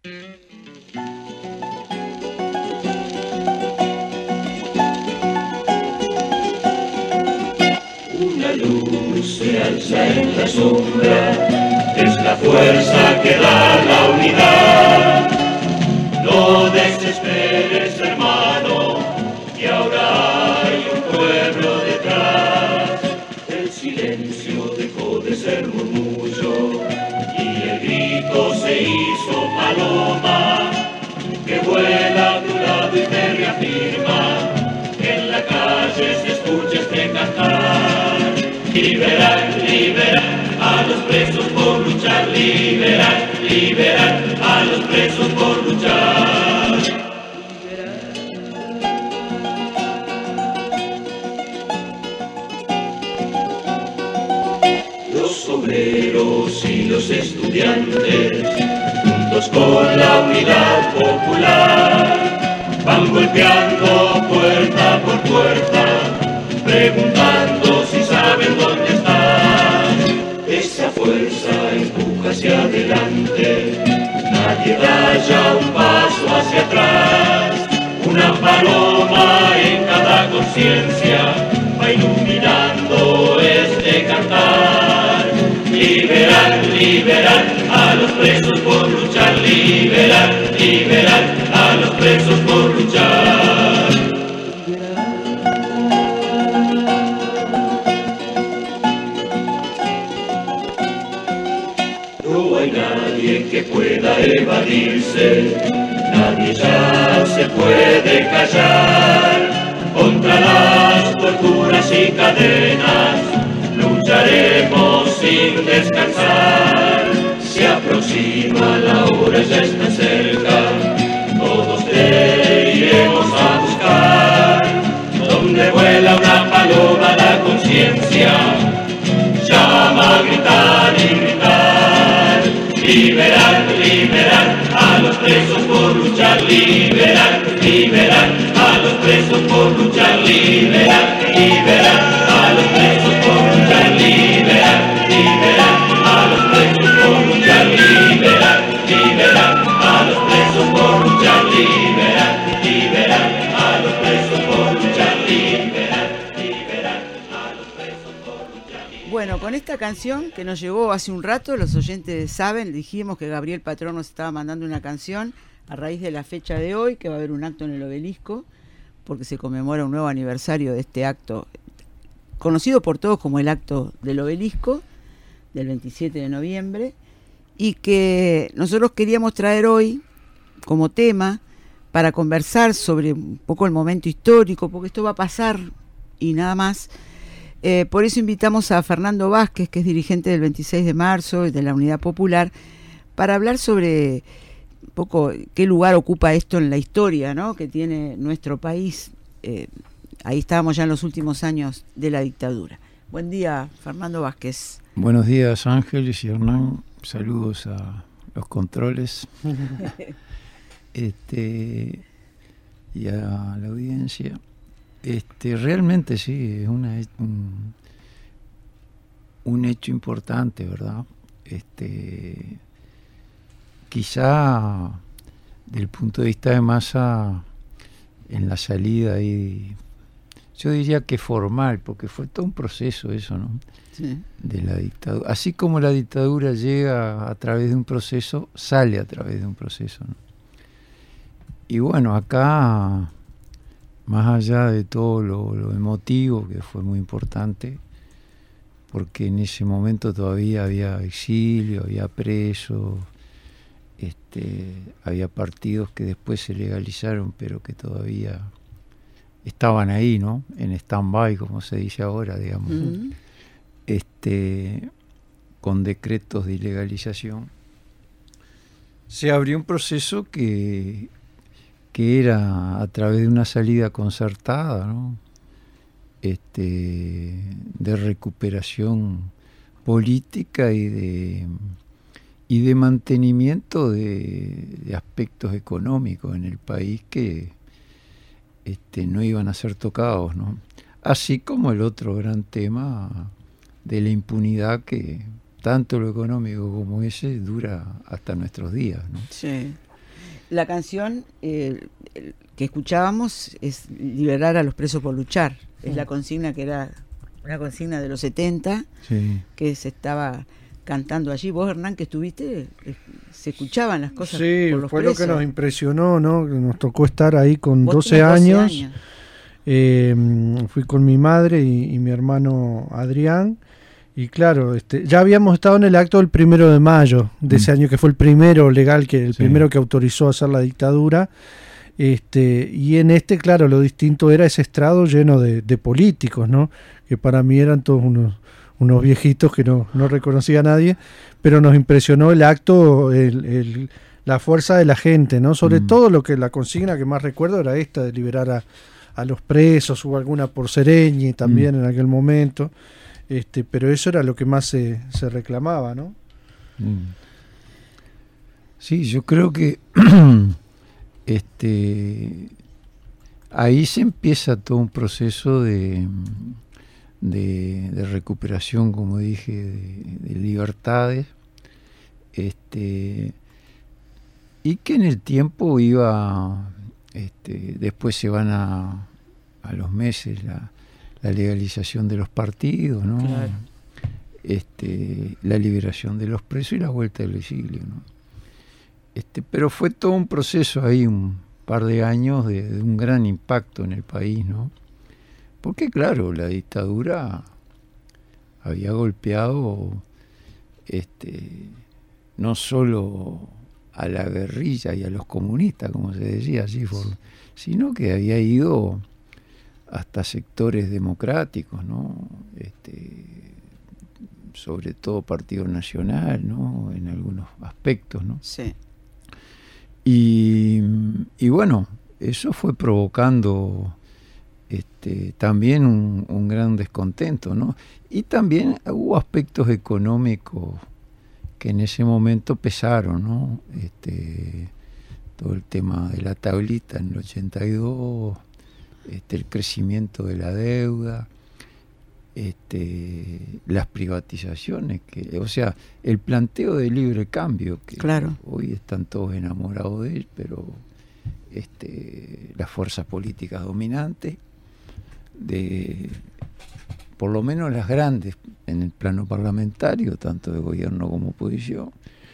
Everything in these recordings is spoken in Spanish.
Una luz se alza en la sombra, es la fuerza que da la unidad. No desesperes, hermano, que ahora hay un pueblo detrás. El silencio dejó de ser murmullo y el grito se hizo paloma, que vuela a tu lado y te reafirma que en la calle se escucha este cantar. Liberar, liberar a los presos por luchar, liberar, liberar a los presos por luchar. Los obreros y los estudiantes, juntos con la unidad popular, van golpeando puerta por puerta, preguntando si saben dónde están. Esa fuerza empuja hacia adelante, nadie da ya un paso hacia atrás. Una paloma en cada conciencia va iluminando este cantar. Liberar, liberar a los presos por luchar, liberar, liberar a los presos por luchar. No hay nadie que pueda evadirse, nadie ya se puede callar. Contra las torturas y cadenas lucharemos sin descansar. Se aproxima la hora, ya está cerca, todos te iremos a buscar. Donde vuela una paloma la conciencia llama a gritar y gritar. Liberar, liberar a los presos por luchar, liberar, liberar a los presos por luchar, liberar, liberar a los presos por luchar, liberar, liberar a los presos por luchar, liberar, liberar a los presos por luchar, liberar, liberar a los presos por luchar, liberar, liberar a los presos por luchar. Bueno, con esta canción que nos llegó hace un rato, los oyentes saben, dijimos que Gabriel Patrón nos estaba mandando una canción a raíz de la fecha de hoy, que va a haber un acto en el Obelisco, porque se conmemora un nuevo aniversario de este acto, conocido por todos como el acto del Obelisco, del 27 de noviembre, y que nosotros queríamos traer hoy como tema para conversar sobre un poco el momento histórico, porque esto va a pasar y nada más. Por eso invitamos a Fernando Vázquez, que es dirigente del 26 de marzo y de la Unidad Popular, para hablar sobre un poco qué lugar ocupa esto en la historia, ¿no?, que tiene nuestro país. Ahí estábamos ya en los últimos años de la dictadura. Buen día, Fernando Vázquez. Buenos días, Ángeles y Hernán. Saludos a los controles y a la audiencia. Realmente sí, es un hecho importante, ¿verdad? Quizá del punto de vista de Massa, en la salida ahí, yo diría que formal, porque fue todo un proceso eso, ¿no? Sí. De la dictadura. Así como la dictadura llega a través de un proceso, sale a través de un proceso, ¿no? Y bueno, acá, más allá de todo lo emotivo, que fue muy importante, porque en ese momento todavía había exilio, había presos, había partidos que después se legalizaron, pero que todavía estaban ahí, ¿no? En stand-by, como se dice ahora, digamos. Uh-huh. Con decretos de ilegalización. Se abrió un proceso que era a través de una salida concertada, ¿no? De recuperación política y de mantenimiento de aspectos económicos en el país que no iban a ser tocados, ¿no? Así como el otro gran tema de la impunidad, que tanto lo económico como ese dura hasta nuestros días, ¿no? Sí. La canción que escuchábamos es liberar a los presos por luchar. Es la consigna que era una consigna de los 70, Sí. que se estaba cantando allí. Vos, Hernán, que estuviste, se escuchaban las cosas Sí, por los fue presos. lo que nos impresionó, ¿no? Nos tocó estar ahí con Vos 12 tenés años. Fui con mi madre y mi hermano Adrián. Y claro, ya habíamos estado en el acto del 1 de mayo de ese año, que fue el primero legal, el Sí. primero que autorizó a hacer la dictadura. Y en claro, lo distinto era ese estrado lleno de políticos, ¿no? Que para mí eran todos unos viejitos que no reconocía a nadie, pero nos impresionó el acto, la fuerza de la gente, ¿no? Sobre todo la consigna que más recuerdo era esta de liberar a los presos. Hubo alguna por Sereñi también en aquel momento, pero eso era lo que más se reclamaba, ¿no? Sí, yo creo que ahí se empieza todo un proceso de recuperación, como dije, de libertades, y que en el tiempo iba, después se van a los meses la legalización de los partidos, ¿no? Claro. La liberación de los presos y la vuelta del exilio, ¿no? Pero fue todo un proceso ahí, un par de años de un gran impacto en el país, ¿no? Porque claro, la dictadura había golpeado no solo a la guerrilla y a los comunistas, como se decía así, sino que había ido hasta sectores democráticos, ¿no? Sobre todo Partido Nacional, ¿no? En algunos aspectos, ¿no? Sí. Y bueno, eso fue provocando también un gran descontento, ¿no? Y también hubo aspectos económicos que en ese momento pesaron, ¿no? Todo el tema de la tablita en el 82, el crecimiento de la deuda, las privatizaciones, o sea, el planteo de libre cambio, que claro, hoy están todos enamorados de él, pero las fuerzas políticas dominantes, por lo menos las grandes en el plano parlamentario, tanto de gobierno como oposición,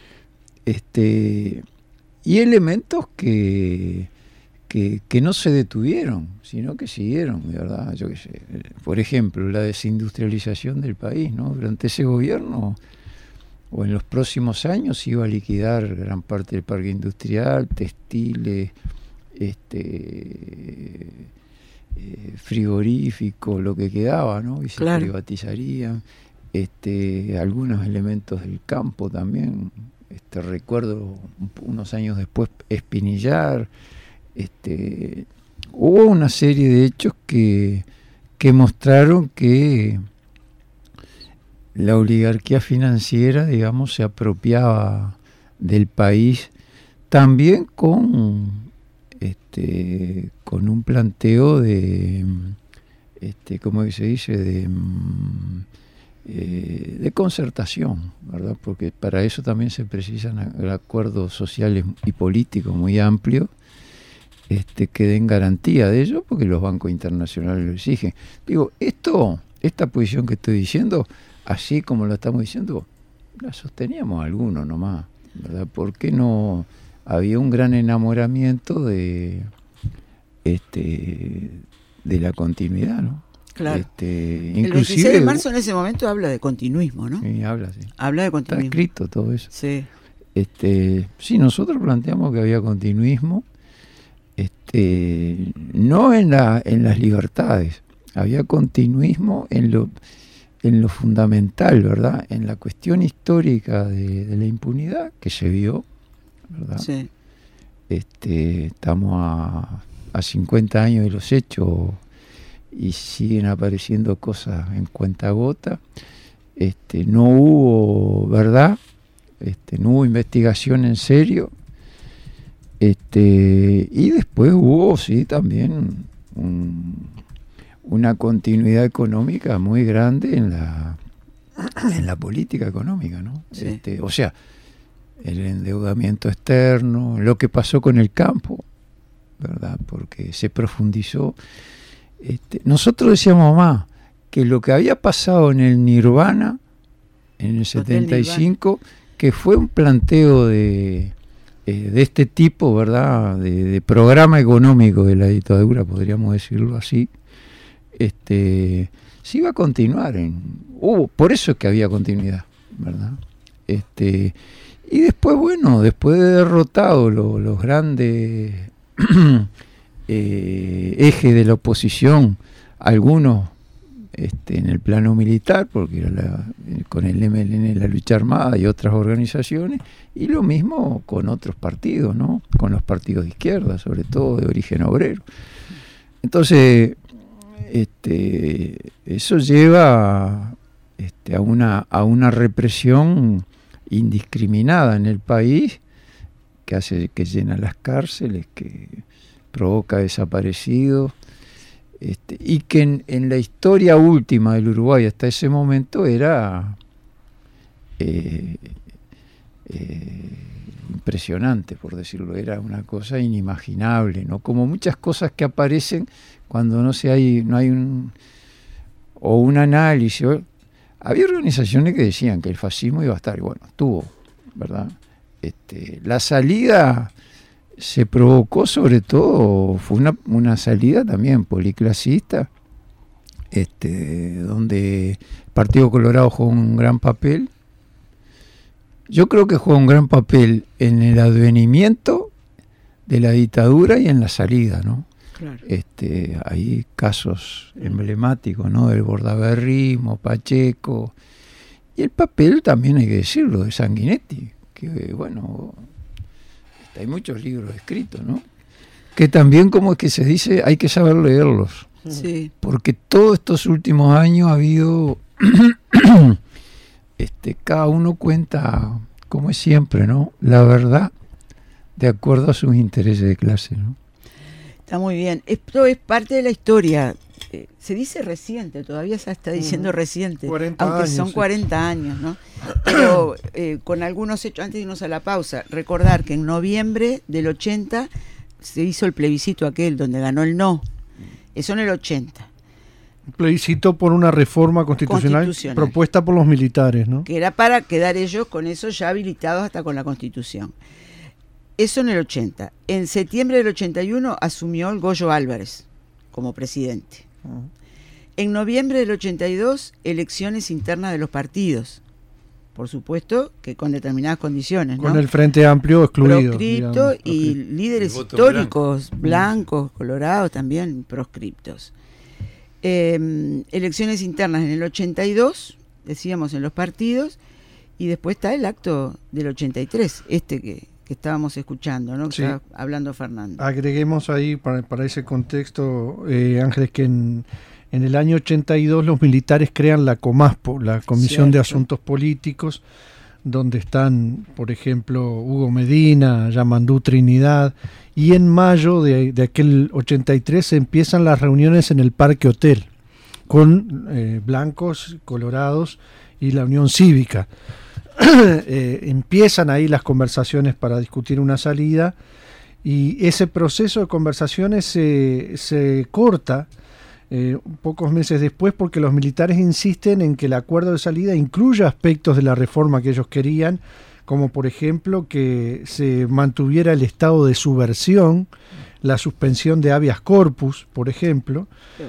y elementos que no se detuvieron, sino que siguieron, ¿verdad? Yo qué sé, por ejemplo, la desindustrialización del país, ¿no? Durante ese gobierno, o en los próximos años, se iba a liquidar gran parte del parque industrial, textiles, frigorífico, lo que quedaba, ¿no? Y se privatizarían, algunos elementos del campo también. Recuerdo unos años después Espinillar. Hubo una serie de hechos que mostraron que la oligarquía financiera, digamos, se apropiaba del país también con un planteo de ¿cómo se dice? De concertación, ¿verdad? Porque para eso también se precisan acuerdos sociales y políticos muy amplios, que den garantía de ello, porque los bancos internacionales lo exigen. Digo, esta posición que estoy diciendo, así como lo estamos diciendo, la sosteníamos algunos nomás, ¿verdad? Porque no había un gran enamoramiento de la continuidad, ¿no? Claro. Inclusive, el 26 de marzo en ese momento habla de continuismo, ¿no? Sí, habla, sí. Habla de continuismo. Está escrito todo eso. Sí. Sí, nosotros planteamos que había continuismo, no en las libertades, había continuismo en lo fundamental, ¿verdad? En la cuestión histórica de la impunidad que se vio, ¿verdad? Sí. Estamos a 50 años de los hechos y siguen apareciendo cosas en cuentagota. No hubo verdad, no hubo investigación en serio, y después hubo, sí, también una continuidad económica muy grande en la política económica, ¿no? Sí. O sea, el endeudamiento externo, lo que pasó con el campo, ¿verdad? Porque se profundizó. Nosotros decíamos más que lo que había pasado en el Nirvana, en el 75, que fue un planteo de este tipo, ¿verdad? De programa económico de la dictadura, podríamos decirlo así, se iba a continuar. Por eso es que había continuidad, ¿verdad? Y después, bueno, después de derrotado los grandes ejes de la oposición, algunos en el plano militar, porque era con el MLN la lucha armada y otras organizaciones, y lo mismo con otros partidos, ¿no? Con los partidos de izquierda, sobre todo de origen obrero. Entonces, eso lleva a una represión indiscriminada en el país, que hace que llena las cárceles, que provoca desaparecidos, y que en la historia última del Uruguay hasta ese momento era impresionante, por decirlo, era una cosa inimaginable, ¿no? Como muchas cosas que aparecen cuando no hay un análisis. Había organizaciones que decían que el fascismo iba a estar, y bueno, estuvo, ¿verdad? La salida se provocó, sobre todo, fue una salida también policlasista, donde el Partido Colorado jugó un gran papel. Yo creo que jugó un gran papel en el advenimiento de la dictadura y en la salida, ¿no? Claro. Hay casos emblemáticos, ¿no? Del bordaberrismo, Pacheco, y el papel también hay que decirlo de Sanguinetti, que bueno, hay muchos libros escritos, ¿no? Que también, como es que se dice, hay que saber leerlos. Sí. Porque todos estos últimos años ha habido cada uno cuenta, como es siempre, ¿no? La verdad de acuerdo a sus intereses de clase, ¿no? Está muy bien. Esto es parte de la historia. Se dice reciente, todavía se está diciendo reciente, aunque son 40 años, ¿no? Pero con algunos hechos, antes de irnos a la pausa, recordar que en noviembre del 80 se hizo el plebiscito aquel donde ganó el no. Eso en el 80. Un plebiscito por una reforma constitucional propuesta por los militares, ¿no? Que era para quedar ellos con eso ya habilitados hasta con la Constitución. Eso en el 80. En septiembre del 81 asumió el Goyo Álvarez como presidente. En noviembre del 82, elecciones internas de los partidos. Por supueto que con determinadas condiciones, ¿no? Con el Frente Amplio excluido. Proscripto y líderes históricos, blancos, colorados también, proscriptos. Elecciones internas en el 82, decíamos en los partidos, y después está el acto del 83, que estábamos escuchando, ¿no? Que está hablando Fernando. Agreguemos ahí para ese contexto, Ángeles, que en el año 82 los militares crean la COMASPO, la Comisión de Asuntos Políticos, donde están, por ejemplo, Hugo Medina, Yamandú Trinidad, y en mayo de aquel 83 se empiezan las reuniones en el Parque Hotel, con blancos, colorados y la Unión Cívica. Empiezan ahí las conversaciones para discutir una salida, y ese proceso de conversaciones se corta pocos meses después, porque los militares insisten en que el acuerdo de salida incluya aspectos de la reforma que ellos querían, como por ejemplo que se mantuviera el estado de subversión, la suspensión de habeas corpus, por ejemplo.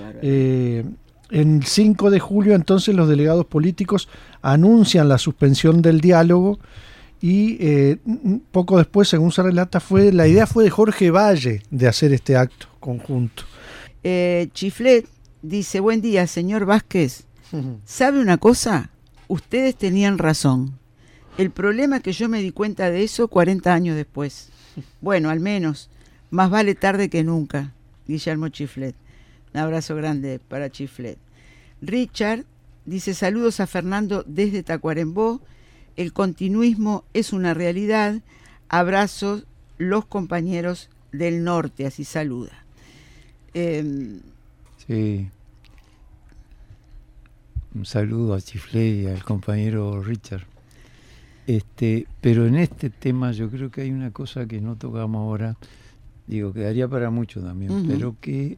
En 5 de julio entonces los delegados políticos anuncian la suspensión del diálogo, y poco después, según se relata, la idea fue de Jorge Valle de hacer este acto conjunto. Chiflet dice: buen día, señor Vázquez. ¿Sabe una cosa? Ustedes tenían razón. El problema es que yo me di cuenta de eso 40 años después. Bueno, al menos, más vale tarde que nunca. Guillermo Chiflet. Un abrazo grande para Chiflet. Richard dice: saludos a Fernando desde Tacuarembó. El continuismo es una realidad. Abrazos los compañeros del norte. Así saluda. Sí. Un saludo a Chiflet y al compañero Richard. Pero en este tema yo creo que hay una cosa que no tocamos ahora, digo, quedaría para mucho también, pero que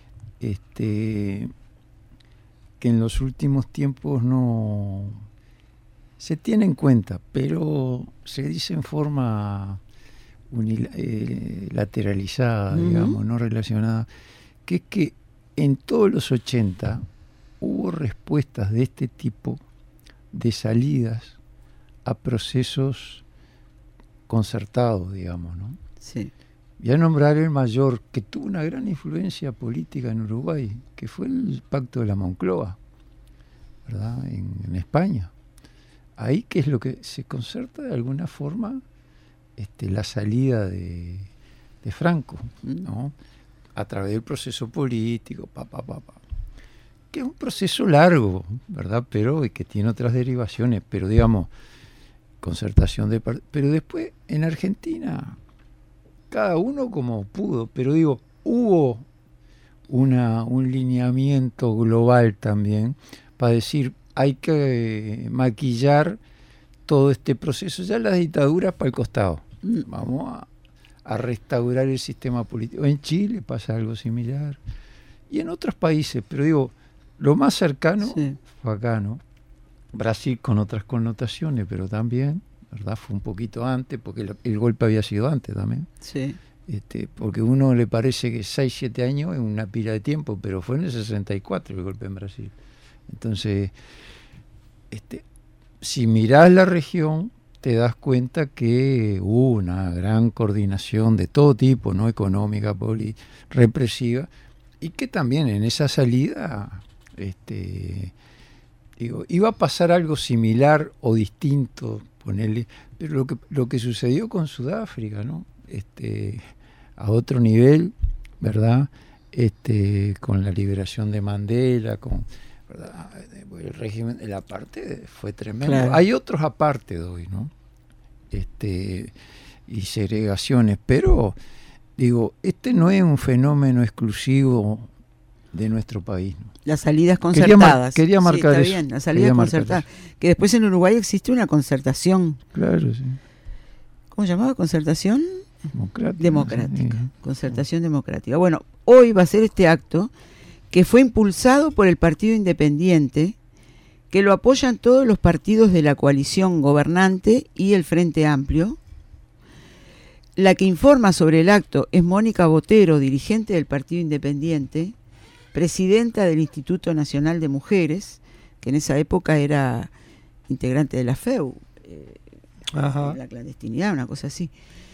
en los últimos tiempos no se tiene en cuenta, pero se dice en forma lateralizada, digamos, no relacionada, que es que en todos los 80 hubo respuestas de este tipo de salidas a procesos concertados, digamos, ¿no? Sí. Voy a nombrar el mayor, que tuvo una gran influencia política en Uruguay, que fue el Pacto de la Moncloa, ¿verdad? En España. Ahí, ¿qué es lo que se concerta de alguna forma? La salida de Franco, ¿no? A través del proceso político, que es un proceso largo, ¿verdad? Pero y que tiene otras derivaciones, pero digamos, concertación de pero después en Argentina cada uno como pudo, pero digo, hubo un lineamiento global también para decir, hay que maquillar todo este proceso, ya las dictaduras para el costado, vamos a restaurar el sistema político. En Chile pasa algo similar y en otros países, pero digo, lo más cercano fue acá, ¿no? Brasil con otras connotaciones, pero también, ¿verdad? Fue un poquito antes, porque el golpe había sido antes también. Sí. Porque a uno le parece que 6, 7 años es una pila de tiempo, pero fue en el 64 el golpe en Brasil. Entonces, si mirás la región, te das cuenta que hubo una gran coordinación de todo tipo, ¿no? Económica, política, represiva, y que también en esa salida iba a pasar algo similar o distinto, ponerle, pero lo que sucedió con Sudáfrica, ¿no? A otro nivel, ¿verdad? Con la liberación de Mandela, ¿verdad? El régimen, la parte fue tremendo. Claro. Hay otros aparte de hoy, ¿no? Y segregaciones, pero digo, no es un fenómeno exclusivo de nuestro país, ¿no? Las salidas concertadas. Quería marcar está eso. Bien, las salidas concertadas. Que después en Uruguay existe una concertación. Claro, sí. ¿Cómo se llamaba? ¿Concertación? Democrática. Sí. Concertación democrática. Bueno, hoy va a ser este acto que fue impulsado por el Partido Independiente, que lo apoyan todos los partidos de la coalición gobernante y el Frente Amplio. La que informa sobre el acto es Mónica Botero, dirigente del Partido Independiente, presidenta del Instituto Nacional de Mujeres, que en esa época era integrante de la FEU, la clandestinidad, una cosa así.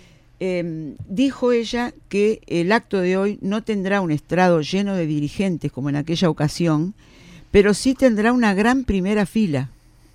Dijo ella que el acto de hoy no tendrá un estrado lleno de dirigentes como en aquella ocasión, pero sí tendrá una gran primera fila,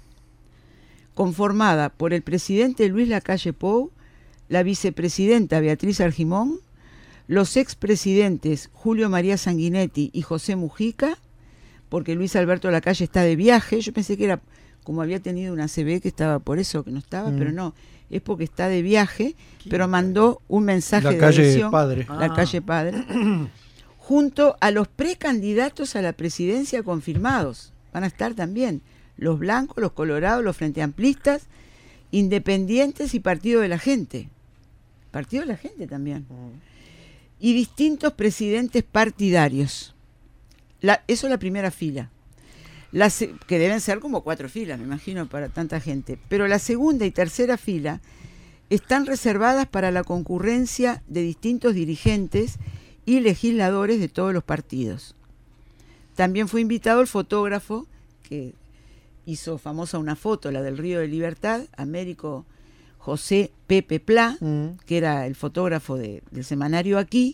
conformada por el presidente Luis Lacalle Pou, la vicepresidenta Beatriz Argimón, los expresidentes Julio María Sanguinetti y José Mujica, porque Luis Alberto Lacalle está de viaje. Yo pensé que era como había tenido una ACV que estaba por eso que no estaba, pero no, es porque está de viaje, pero mandó un mensaje de adhesión, Lacalle Padre, junto a los precandidatos a la presidencia confirmados. Van a estar también los blancos, los colorados, los frenteamplistas, independientes y Partido de la Gente. Partido de la Gente también. Y distintos presidentes partidarios. Eso es la primera fila. Que deben ser como 4 filas, me imagino, para tanta gente. Pero la segunda y tercera fila están reservadas para la concurrencia de distintos dirigentes y legisladores de todos los partidos. También fue invitado el fotógrafo que hizo famosa una foto, la del Río de Libertad, Américo José Pepe Plá, que era el fotógrafo del semanario Aquí,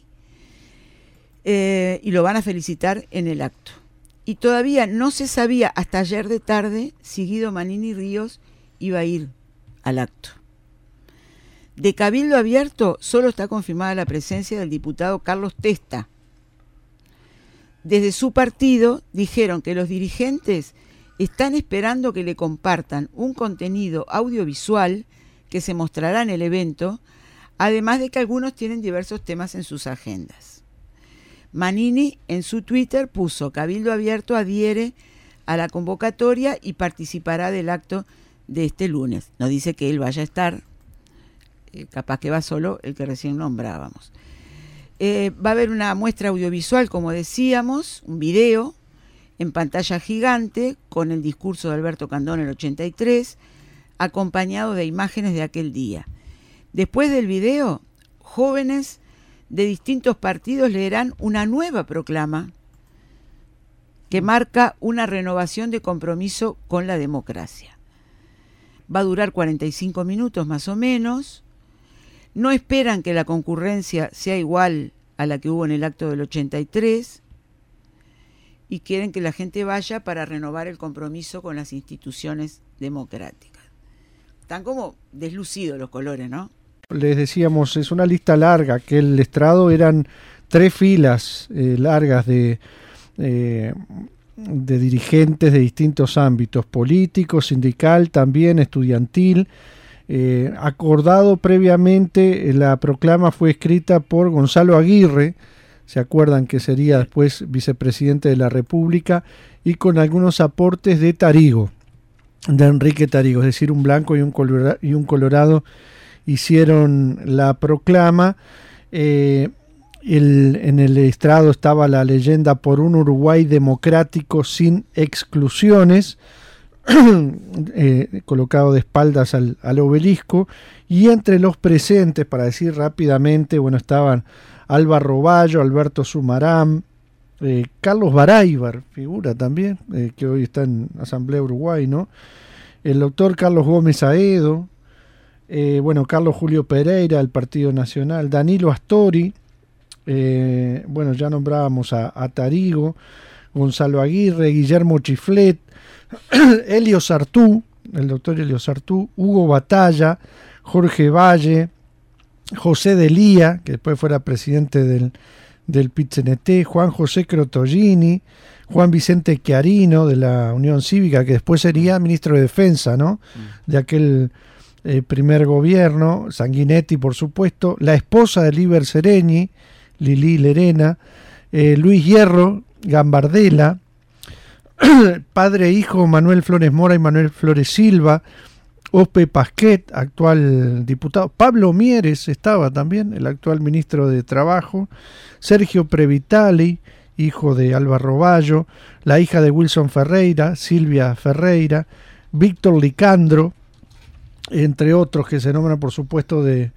y lo van a felicitar en el acto. Y todavía no se sabía hasta ayer de tarde si Guido Manini Ríos iba a ir al acto. De Cabildo Abierto solo está confirmada la presencia del diputado Carlos Testa. Desde su partido dijeron que los dirigentes están esperando que le compartan un contenido audiovisual que se mostrará en el evento, además de que algunos tienen diversos temas en sus agendas. Manini en su Twitter puso: Cabildo Abierto adhiere a la convocatoria y participará del acto de este lunes. No dice que él vaya a estar, capaz que va solo el que recién nombrábamos. Va a haber una muestra audiovisual, como decíamos, un video en pantalla gigante con el discurso de Alberto Candón en el 83, acompañado de imágenes de aquel día. Después del video, jóvenes de distintos partidos leerán una nueva proclama que marca una renovación de compromiso con la democracia. Va a durar 45 minutos más o menos. No esperan que la concurrencia sea igual a la que hubo en el acto del 83 y quieren que la gente vaya para renovar el compromiso con las instituciones democráticas. Están como deslucidos los colores, ¿no? Les decíamos, es una lista larga, que el estrado eran 3 filas largas de dirigentes de distintos ámbitos, políticos, sindical, también estudiantil. Acordado previamente, la proclama fue escrita por Gonzalo Aguirre, se acuerdan que sería después vicepresidente de la República, y con algunos aportes de Tarigo, de Enrique Tarigo, es decir, un blanco y un colorado hicieron la proclama. En el estrado estaba la leyenda "Por un Uruguay democrático sin exclusiones", colocado de espaldas al obelisco, y entre los presentes, para decir rápidamente, bueno, estaban Alba Roballo, Alberto Sumarán, Carlos Baráibar, figura también, que hoy está en Asamblea Uruguay, ¿no? El doctor Carlos Gómez Aedo, bueno, Carlos Julio Pereira, del Partido Nacional, Danilo Astori, bueno, ya nombrábamos a Tarigo, Gonzalo Aguirre, Guillermo Chiflet, Elio Sartú, el doctor Elio Sartú, Hugo Batalla, Jorge Valle, José Delía, que después fuera presidente del PIT-CNT, Juan José Crotollini, Juan Vicente Chiarino, de la Unión Cívica, que después sería ministro de Defensa, ¿no? De aquel primer gobierno, Sanguinetti, por supuesto, la esposa de Liber Seregni, Lili Lerena, Luis Hierro, Gambardella, padre e hijo Manuel Flores Mora y Manuel Flores Silva, Ospe Pasquet, actual diputado, Pablo Mieres estaba también, el actual ministro de Trabajo, Sergio Previtali, hijo de Alba Roballo, la hija de Wilson Ferreira, Silvia Ferreira, Víctor Licandro, entre otros que se nombran, por supuesto, de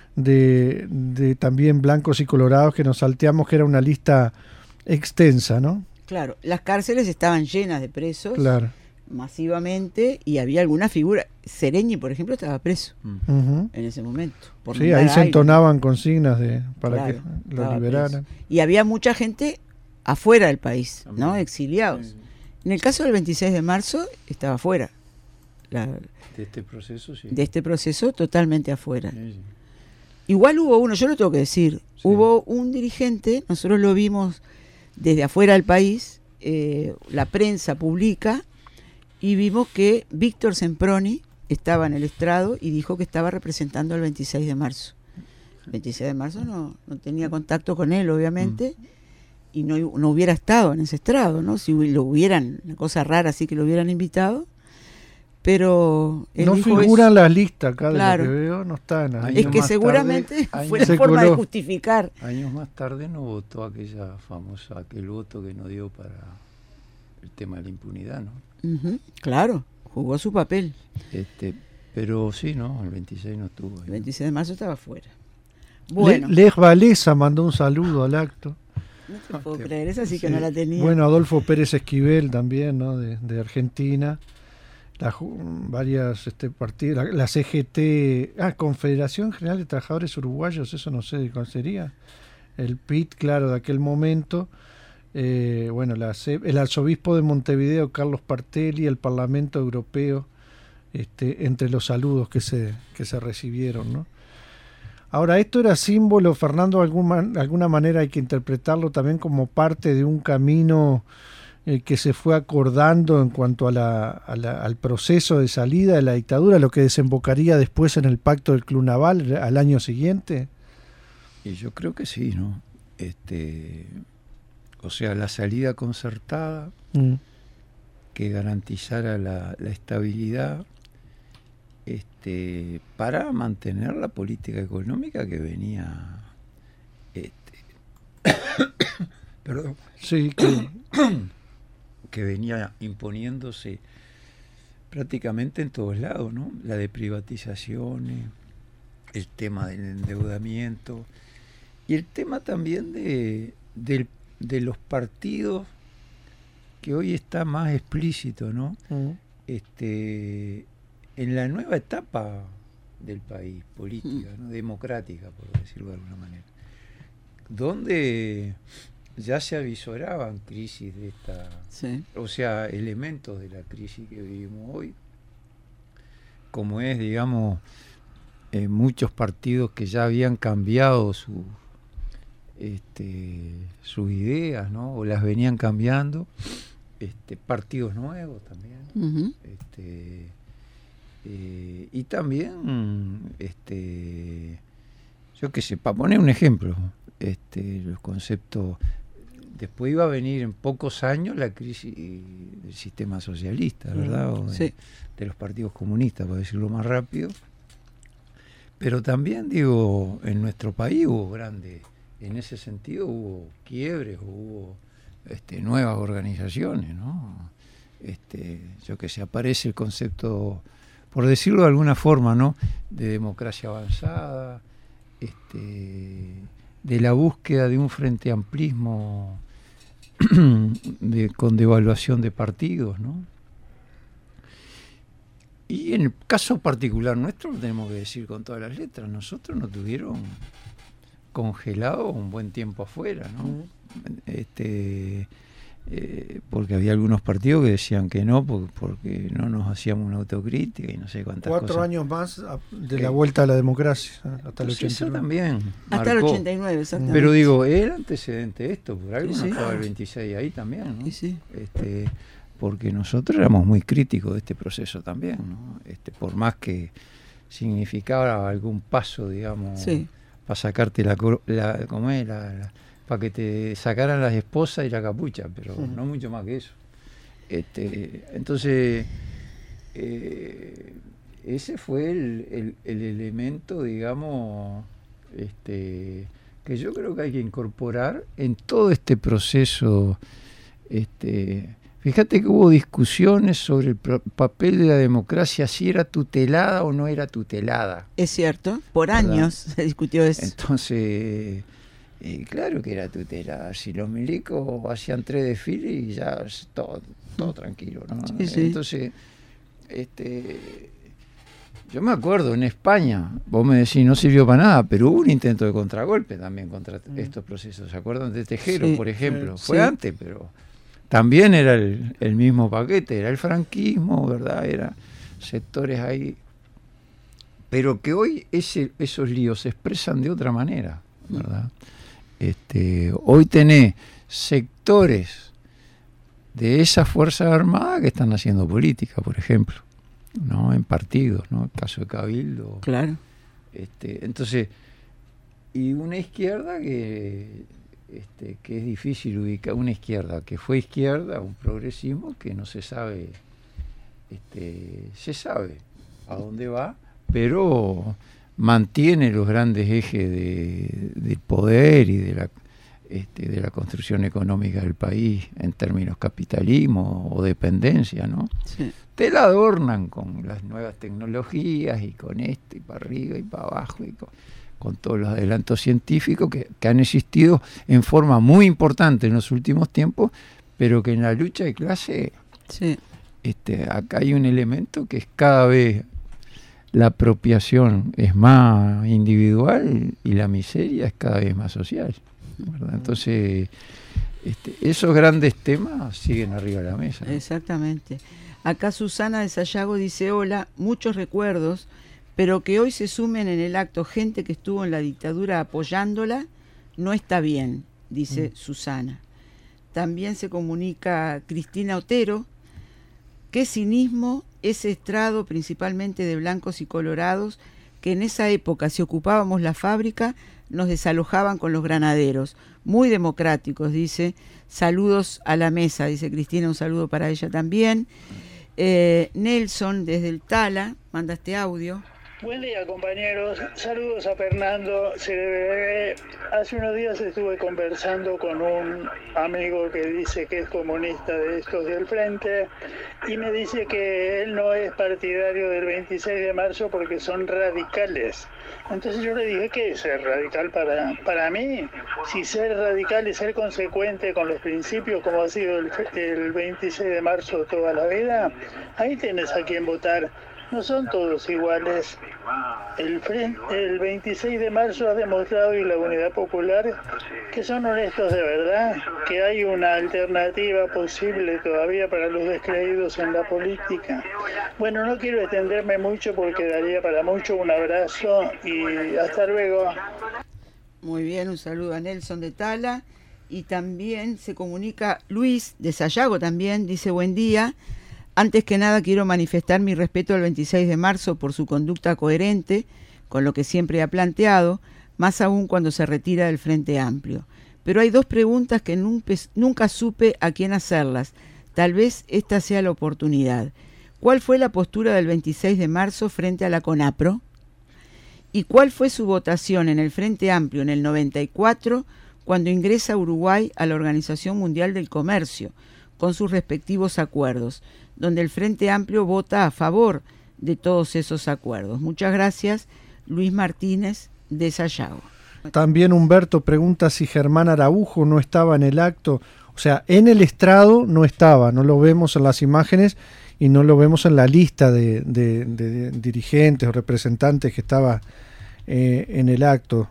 también blancos y colorados, que nos salteamos, que era una lista extensa, ¿no? Claro, las cárceles estaban llenas de presos, claro, masivamente, y había alguna figura. Seregni, por ejemplo, estaba preso en ese momento. Sí, ahí se entonaban consignas para que lo liberaran. Preso. Y había mucha gente afuera del país, ¿no? Exiliados. En el caso del 26 de marzo, estaba afuera. De este proceso, sí. De este proceso, totalmente afuera. Sí. Igual hubo uno, yo lo tengo que decir, hubo un dirigente, nosotros lo vimos desde afuera del país, la prensa publica, y vimos que Víctor Semproni estaba en el estrado y dijo que estaba representando el 26 de marzo. El 26 de marzo no tenía contacto con él, obviamente, y no hubiera estado en ese estrado, ¿no? Si lo hubieran, una cosa rara así que lo hubieran invitado, pero él no figura en la lista acá, claro, de lo que veo, no está en la lista. Es que seguramente fue la forma de justificar. Años más tarde no votó aquel voto que no dio para el tema de la impunidad, ¿no? Claro, jugó su papel. Pero sí, no, el 26 no estuvo. El 26 de marzo estaba fuera. Bueno. Lej Walesa mandó un saludo al acto. No te puedo creer, esa sí que no la tenía. Bueno, Adolfo Pérez Esquivel también, ¿no? De Argentina. Varias partidos, la CGT, Confederación General de Trabajadores Uruguayos, eso no sé cuál sería. El PIT, claro, de aquel momento. Bueno, el arzobispo de Montevideo, Carlos Partelli, el Parlamento Europeo, entre los saludos que se recibieron, ¿no? Ahora, esto era símbolo, Fernando, de alguna manera hay que interpretarlo también como parte de un camino que se fue acordando en cuanto al proceso de salida de la dictadura, lo que desembocaría después en el pacto del Club Naval al año siguiente. Y yo creo que sí, ¿no? O sea, la salida concertada que garantizara la estabilidad para mantener la política económica que venía perdón, Sí, que venía imponiéndose prácticamente en todos lados, ¿no? La de privatizaciones, el tema del endeudamiento y el tema también de los partidos, que hoy está más explícito, ¿no? En la nueva etapa del país, política, ¿no? Democrática, por decirlo de alguna manera, donde ya se avisoraban crisis de esta, Sí. o sea, elementos de la crisis que vivimos hoy, como es, digamos, muchos partidos que ya habían cambiado sus ideas, ¿no? O las venían cambiando, partidos nuevos también, Ujú. y también, yo qué sé, para poner un ejemplo, los conceptos. Después iba a venir en pocos años la crisis del sistema socialista, ¿verdad? O Sí. de los partidos comunistas, para decirlo más rápido. Pero también, digo, en nuestro país hubo grandes, en ese sentido hubo quiebres, hubo nuevas organizaciones, ¿no? Yo que sé, aparece el concepto, por decirlo de alguna forma, ¿no? De democracia avanzada, de la búsqueda de un frente amplismo con devaluación de partidos, ¿no? Y en el caso particular nuestro, lo tenemos que decir con todas las letras, nosotros nos tuvieron congelado un buen tiempo afuera, ¿no? Porque había algunos partidos que decían que no, porque no nos hacíamos una autocrítica y no sé cuántas 4 cosas. años más de la vuelta a la democracia, hasta el Entonces, eso 89. también Hasta el marcó. 89, exactamente. Pero digo, era antecedente esto, por algo Sí, no sí. estaba el 26 ahí también, ¿no? Sí, sí. Porque nosotros éramos muy críticos de este proceso también, ¿no? Por más que significaba algún paso, digamos, Sí. para sacarte ¿cómo es? Para que te sacaran las esposas y la capucha, pero no mucho más que eso. Entonces, ese fue el elemento, digamos, que yo creo que hay que incorporar en todo este proceso. Fíjate que hubo discusiones sobre el papel de la democracia, si era tutelada o no era tutelada. Es cierto, por ¿Verdad? años se discutió eso. Entonces, claro que era tutelada. Si los milicos hacían 3 desfiles y ya todo tranquilo, ¿no? Sí, sí. Entonces, yo me acuerdo en España, vos me decís no sirvió para nada, pero hubo un intento de contragolpe también contra estos procesos. ¿Se acuerdan de Tejero, Sí, por ejemplo? sí. Fue antes, pero también era el mismo paquete, era el franquismo, ¿verdad? Era sectores ahí. Pero que hoy esos líos se expresan de otra manera, ¿verdad? Hoy tenés sectores de esas Fuerzas Armadas que están haciendo política, por ejemplo, ¿no? En partidos, ¿no? El caso de Cabildo. Claro. Entonces, y una izquierda que es difícil ubicar, una izquierda que fue izquierda, un progresismo que no se sabe, se sabe a dónde va, pero mantiene los grandes ejes del poder y de la construcción económica del país en términos capitalismo o dependencia, ¿no? Sí. Te la adornan con las nuevas tecnologías y con esto y para arriba y para abajo y con todos los adelantos científicos que han existido en forma muy importante en los últimos tiempos, pero que en la lucha de clase Sí. acá hay un elemento que es cada vez la apropiación es más individual y la miseria es cada vez más social, ¿verdad? Entonces esos grandes temas siguen arriba de la mesa, ¿no? Exactamente. Acá Susana de Sayago dice, hola, muchos recuerdos, pero que hoy se sumen en el acto gente que estuvo en la dictadura apoyándola, no está bien, dice Susana. También se comunica Cristina Otero, qué cinismo ese estrado principalmente de blancos y colorados, que en esa época si ocupábamos la fábrica nos desalojaban con los granaderos. Muy democráticos, dice. Saludos a la mesa, dice Cristina, un saludo para ella también. Nelson, desde el Tala, manda este audio. Buen día, compañeros. Saludos a Fernando. Hace unos días estuve conversando con un amigo que dice que es comunista de estos del Frente y me dice que él no es partidario del 26 de marzo porque son radicales. Entonces yo le dije, ¿qué es ser radical para mí? Si ser radical y ser consecuente con los principios como ha sido el 26 de marzo toda la vida, ahí tienes a quien votar. No son todos iguales. El 26 de marzo ha demostrado, y la Unidad Popular, que son honestos de verdad, que hay una alternativa posible todavía para los descreídos en la política. Bueno, no quiero extenderme mucho porque daría para mucho. Un abrazo y hasta luego. Muy bien, un saludo a Nelson de Tala. Y también se comunica Luis de Sayago también, dice buen día. Antes que nada quiero manifestar mi respeto al 26 de marzo por su conducta coherente con lo que siempre ha planteado, más aún cuando se retira del Frente Amplio. Pero hay dos preguntas que nunca supe a quién hacerlas. Tal vez esta sea la oportunidad. ¿Cuál fue la postura del 26 de marzo frente a la CONAPRO? ¿Y cuál fue su votación en el Frente Amplio en el 94 cuando ingresa Uruguay a la Organización Mundial del Comercio, con sus respectivos acuerdos, donde el Frente Amplio vota a favor de todos esos acuerdos? Muchas gracias, Luis Martínez de Sayago. También Humberto pregunta si Germán Araujo no estaba en el acto, o sea, en el estrado no estaba, no lo vemos en las imágenes y no lo vemos en la lista de dirigentes o representantes que estaba en el acto,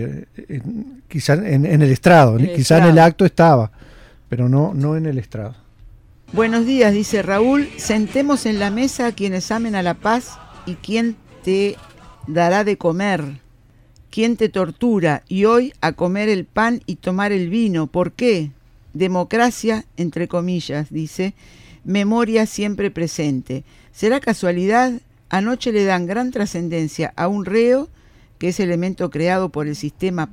quizá en el estrado, quizá en el acto estaba, pero no en el estrado. Buenos días, dice Raúl. Sentemos en la mesa a quienes amen a la paz y quién te dará de comer, quién te tortura, y hoy a comer el pan y tomar el vino. ¿Por qué? Democracia, entre comillas, dice. Memoria siempre presente. ¿Será casualidad? Anoche le dan gran trascendencia a un reo, que es elemento creado por el sistema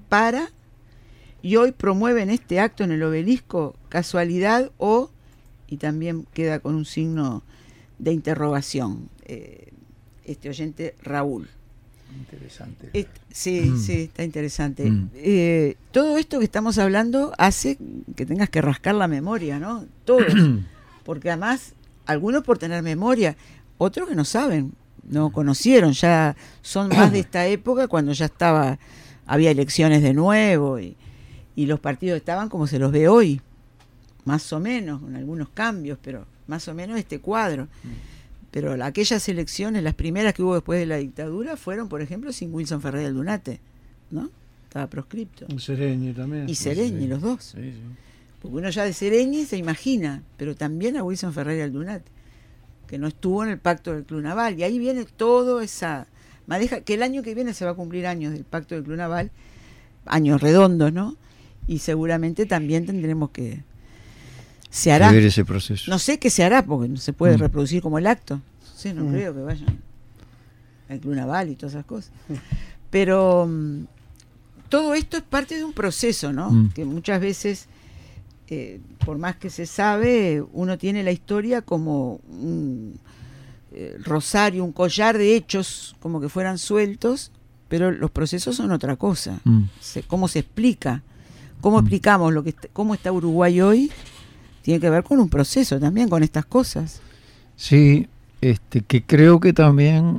y hoy promueven este acto en el Obelisco. ¿Casualidad o...? Y también queda con un signo de interrogación este oyente Raúl. Interesante. Sí, está interesante. Todo esto que estamos hablando hace que tengas que rascar la memoria, ¿no? Todos. Porque además, algunos por tener memoria, otros que no saben, no conocieron, ya son más de esta época cuando ya había elecciones de nuevo y los partidos estaban como se los ve hoy. Más o menos, con algunos cambios, pero más o menos este cuadro. Pero aquellas elecciones, las primeras que hubo después de la dictadura, fueron, por ejemplo, sin Wilson Ferrer y Aldunate, ¿no? Estaba proscripto. Y Sereñi también. Y Sereñi, los dos. Sí. Porque uno ya de Sereñi se imagina, pero también a Wilson Ferrer y Aldunate, que no estuvo en el pacto del Club Naval. Y ahí viene todo esa madeja, que el año que viene se va a cumplir años del pacto del Club Naval, años redondos, ¿no? Y seguramente también tendremos que... Se hará. Ese proceso. No sé qué se hará, porque no se puede reproducir como el acto. Sí, no creo que vayan al Club Naval y todas esas cosas. Pero todo esto es parte de un proceso, ¿no? Que muchas veces, por más que se sabe, uno tiene la historia como un rosario, un collar de hechos, como que fueran sueltos, pero los procesos son otra cosa. ¿Cómo se explica? ¿Cómo explicamos cómo está Uruguay hoy? Tiene que ver con un proceso también, con estas cosas. Sí, que creo que también,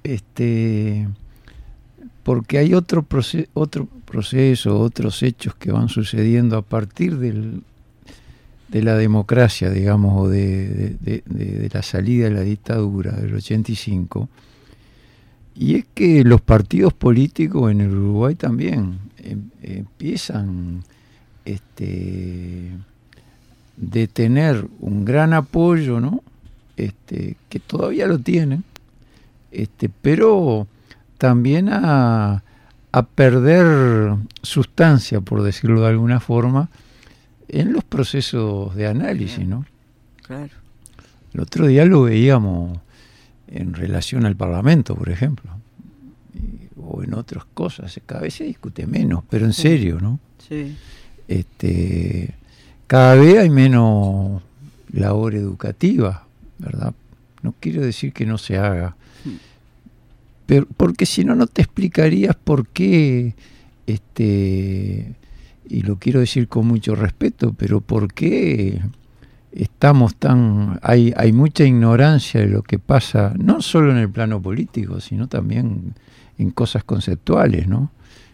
porque hay otro proceso, otros hechos que van sucediendo a partir de la democracia, digamos, o de la salida de la dictadura del 85, y es que los partidos políticos en el Uruguay también empiezan de tener un gran apoyo, ¿no? Que todavía lo tienen, pero también a perder sustancia, por decirlo de alguna forma, en los procesos de análisis, ¿no? Claro. El otro día lo veíamos en relación al Parlamento, por ejemplo, o en otras cosas. Cada vez se discute menos, pero en serio, ¿no? Sí. Cada vez hay menos labor educativa, ¿verdad? no quiero decir que no se haga, pero porque si no, no te explicarías por qué, y lo quiero decir con mucho respeto, pero por qué estamos hay mucha ignorancia de lo que pasa, no solo en el plano político, sino también en cosas conceptuales, ¿no?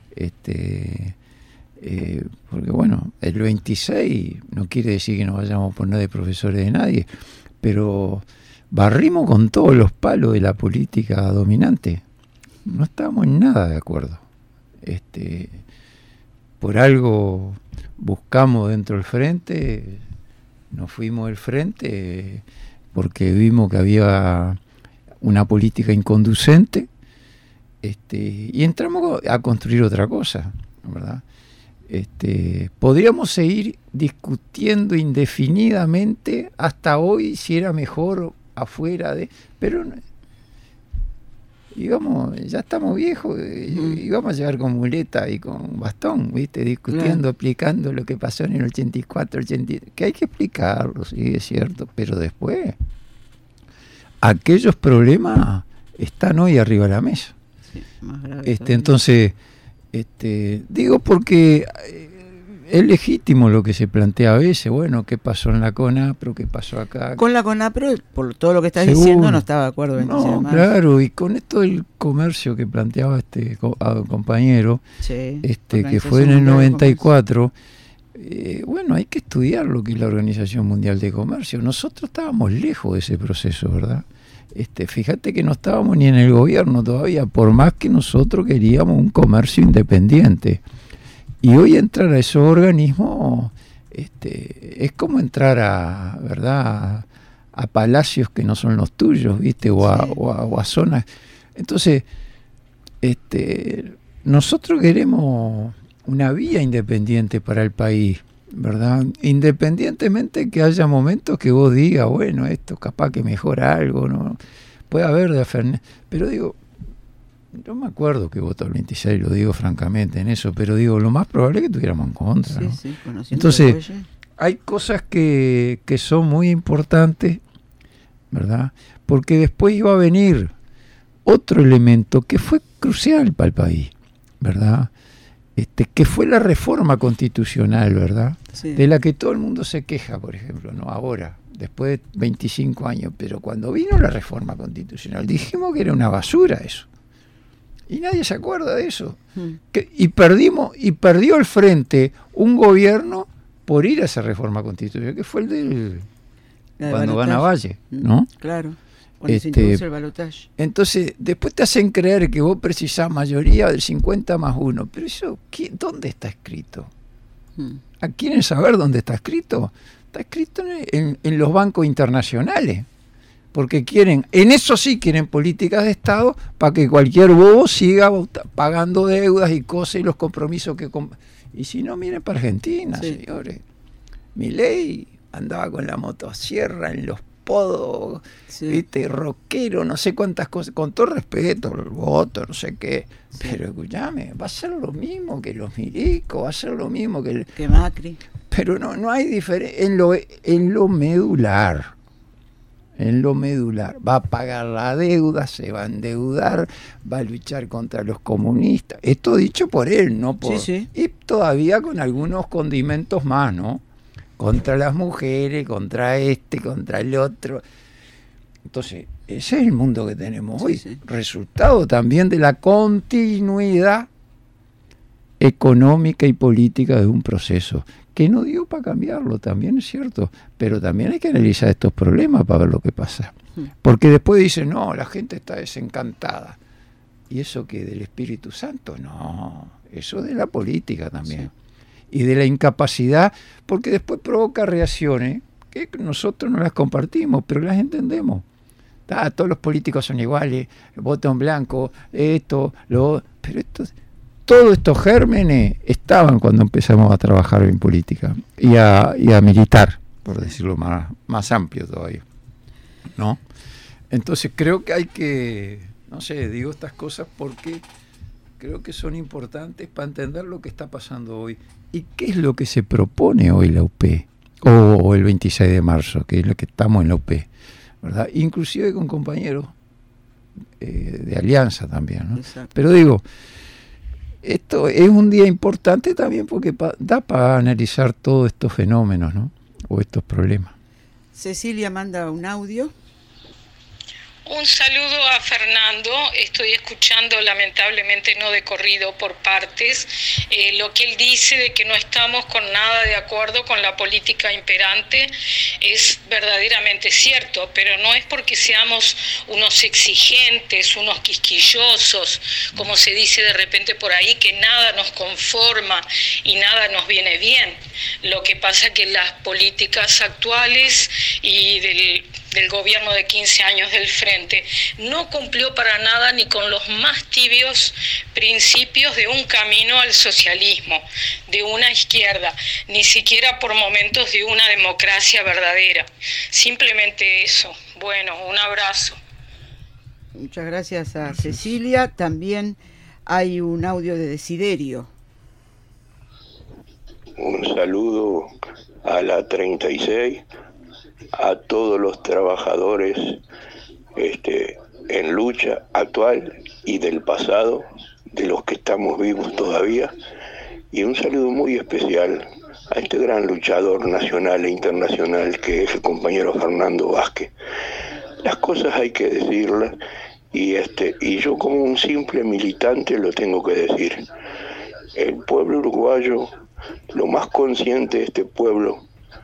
Porque bueno, el 26 no quiere decir que nos vayamos a poner de profesores de nadie, pero barrimos con todos los palos de la política dominante. No estábamos en nada de acuerdo. Por algo buscamos dentro del frente, nos fuimos del frente porque vimos que había una política inconducente, y entramos a construir otra cosa, ¿verdad? Podríamos seguir discutiendo indefinidamente hasta hoy si era mejor afuera pero digamos, ya estamos viejos y vamos a llegar con muleta y con bastón, ¿viste? Discutiendo, explicando lo que pasó en el 84, que hay que explicarlo, sí, es cierto, pero después aquellos problemas están hoy arriba de la mesa. Sí, más grave Entonces, digo porque es legítimo lo que se plantea a veces, bueno, ¿qué pasó en la CONAPRO? ¿Qué pasó acá? Con la CONAPRO, por todo lo que estás Seguro. diciendo, no estaba de acuerdo. No, claro, y con esto del comercio que planteaba compañero, Sí, que fue en el 94, bueno, hay que estudiar lo que es la Organización Mundial de Comercio. Nosotros estábamos lejos de ese proceso, ¿verdad? Fíjate que no estábamos ni en el gobierno todavía, por más que nosotros queríamos un comercio independiente. Y hoy entrar a esos organismos es como entrar ¿verdad? A palacios que no son los tuyos, ¿viste? O a zonas. Entonces, nosotros queremos una vía independiente para el país, ¿verdad? Independientemente que haya momentos que vos digas, bueno, esto capaz que mejora algo, ¿no? Puede haber pero digo, yo me acuerdo que votó el 26, lo digo francamente en eso, pero digo, lo más probable es que tuviéramos en contra, ¿no? Sí, entonces, hay cosas que son muy importantes, ¿verdad? Porque después iba a venir otro elemento que fue crucial para el país, ¿verdad? Que fue la reforma constitucional, ¿verdad? Sí. De la que todo el mundo se queja, por ejemplo, no ahora, después de 25 años, pero cuando vino la reforma constitucional dijimos que era una basura eso. Y nadie se acuerda de eso. Y perdió el frente un gobierno por ir a esa reforma constitucional, que fue el del cuando gana Valle, ¿no? Claro, cuando se introduce el balotaje. Entonces, después te hacen creer que vos precisás mayoría del 50+1, pero eso, ¿dónde está escrito? ¿Quieren saber dónde está escrito? Está escrito en los bancos internacionales. Porque en eso sí quieren políticas de Estado para que cualquier bobo siga pagando deudas y cosas y los compromisos y si no, miren para Argentina, sí, señores. Milei andaba con la motosierra en los podos, sí, ¿viste? Rockero, no sé cuántas cosas, con todo respeto, el voto, no sé qué, sí, pero escúchame, va a ser lo mismo que los milicos, va a ser lo mismo que Macri. Pero no hay diferencia en lo medular. En lo medular, va a pagar la deuda, se va a endeudar, va a luchar contra los comunistas. Esto dicho por él, no por... Sí. Y todavía con algunos condimentos más, ¿no? Contra las mujeres, contra contra el otro. Entonces, ese es el mundo que tenemos hoy. Sí. Resultado también de la continuidad económica y política de un proceso que no dio para cambiarlo, también es cierto, pero también hay que analizar estos problemas para ver lo que pasa, porque después dicen, no, la gente está desencantada, y eso que del Espíritu Santo, no, eso de la política también, sí, y de la incapacidad, porque después provoca reacciones que nosotros no las compartimos, pero las entendemos. Todos los políticos son iguales, voto en blanco, pero todos estos gérmenes estaban cuando empezamos a trabajar en política y a militar, por decirlo más amplio todavía, ¿no? Entonces creo que hay que, no sé, digo estas cosas porque creo que son importantes para entender lo que está pasando hoy y qué es lo que se propone hoy la UP o el 26 de marzo, que es lo que estamos en la UP, ¿verdad? Inclusive con compañeros de alianza también, ¿no? Exacto. Pero digo, esto es un día importante también porque da para analizar todos estos fenómenos, ¿no? O estos problemas. Cecilia manda un audio. Un saludo a Fernando, estoy escuchando lamentablemente no de corrido por partes, lo que él dice de que no estamos con nada de acuerdo con la política imperante es verdaderamente cierto, pero no es porque seamos unos exigentes, unos quisquillosos, como se dice de repente por ahí, que nada nos conforma y nada nos viene bien. Lo que pasa que las políticas actuales y del gobierno de 15 años del Frente no cumplió para nada ni con los más tibios principios de un camino al socialismo, de una izquierda, ni siquiera por momentos de una democracia verdadera. Simplemente eso. Bueno, un abrazo. Muchas gracias a Cecilia. También hay un audio de Desiderio. Un saludo a la 36, a todos los trabajadores en lucha actual y del pasado, de los que estamos vivos todavía, y un saludo muy especial a este gran luchador nacional e internacional que es el compañero Fernando Vázquez. Las cosas hay que decirlas, y yo como un simple militante lo tengo que decir. El pueblo uruguayo, lo más consciente de este pueblo,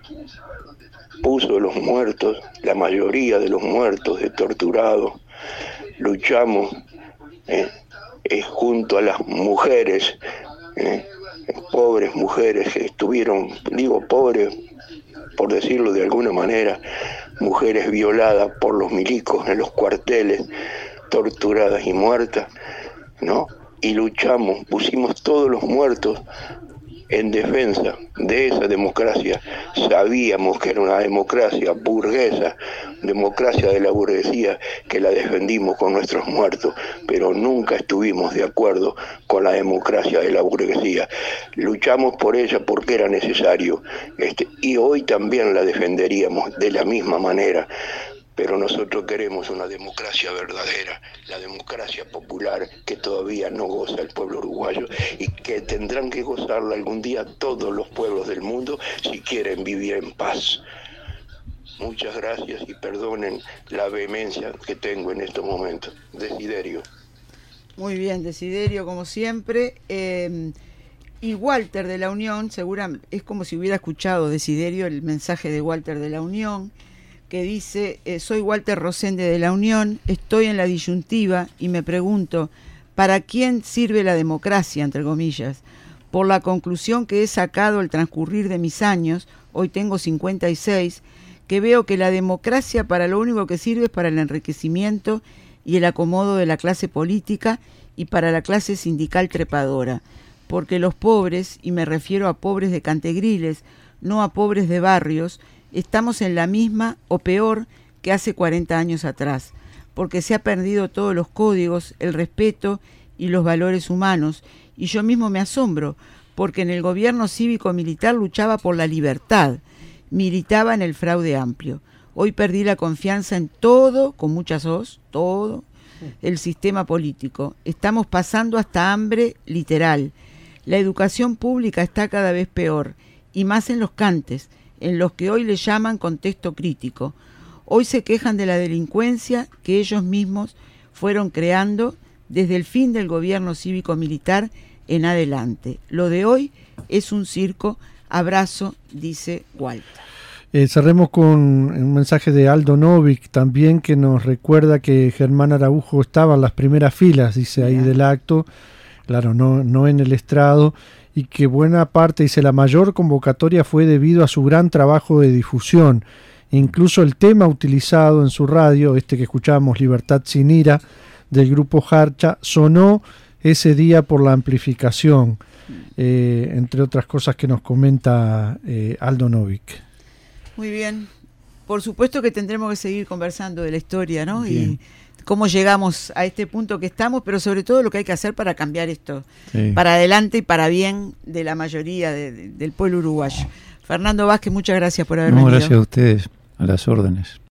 puso los muertos, la mayoría de los muertos, de torturados, luchamos junto a las mujeres, pobres mujeres que estuvieron, digo pobres por decirlo de alguna manera, mujeres violadas por los milicos en los cuarteles, torturadas y muertas, ¿no? Y luchamos, pusimos todos los muertos en defensa de esa democracia. Sabíamos que era una democracia burguesa, democracia de la burguesía, que la defendimos con nuestros muertos, pero nunca estuvimos de acuerdo con la democracia de la burguesía. Luchamos por ella porque era necesario, y hoy también la defenderíamos de la misma manera. Pero nosotros queremos una democracia verdadera, la democracia popular que todavía no goza el pueblo uruguayo y que tendrán que gozarla algún día todos los pueblos del mundo si quieren vivir en paz. Muchas gracias y perdonen la vehemencia que tengo en estos momentos. Desiderio. Muy bien, Desiderio, como siempre. Y Walter de la Unión, seguramente es como si hubiera escuchado Desiderio el mensaje de Walter de la Unión, que dice, soy Walter Rosende de la Unión, estoy en la disyuntiva y me pregunto, ¿para quién sirve la democracia, entre comillas? Por la conclusión que he sacado al transcurrir de mis años, hoy tengo 56, que veo que la democracia para lo único que sirve es para el enriquecimiento y el acomodo de la clase política y para la clase sindical trepadora, porque los pobres, y me refiero a pobres de Cantegriles, no a pobres de barrios, estamos en la misma o peor que hace 40 años atrás, porque se ha perdido todos los códigos, el respeto y los valores humanos, y yo mismo me asombro, porque en el gobierno cívico-militar luchaba por la libertad, militaba en el fraude amplio. Hoy perdí la confianza en todo, con muchas os, todo, el sistema político. Estamos pasando hasta hambre literal. La educación pública está cada vez peor, y más en los cantes, en los que hoy le llaman contexto crítico. Hoy se quejan de la delincuencia que ellos mismos fueron creando desde el fin del gobierno cívico-militar en adelante. Lo de hoy es un circo. Abrazo, dice Walter. Cerremos con un mensaje de Aldo Novik también, que nos recuerda que Germán Araujo estaba en las primeras filas, dice ahí, del acto, claro, no en el estrado, y que buena parte, dice, la mayor convocatoria fue debido a su gran trabajo de difusión. Incluso el tema utilizado en su radio, que escuchábamos, Libertad sin ira, del grupo Jarcha, sonó ese día por la amplificación, entre otras cosas que nos comenta Aldo Novik. Muy bien. Por supuesto que tendremos que seguir conversando de la historia, ¿no? Bien. Y cómo llegamos a este punto que estamos, pero sobre todo lo que hay que hacer para cambiar esto, Sí. para adelante y para bien de la mayoría del pueblo uruguayo. Fernando Vázquez, muchas gracias por haber venido. Gracias a ustedes, a las órdenes.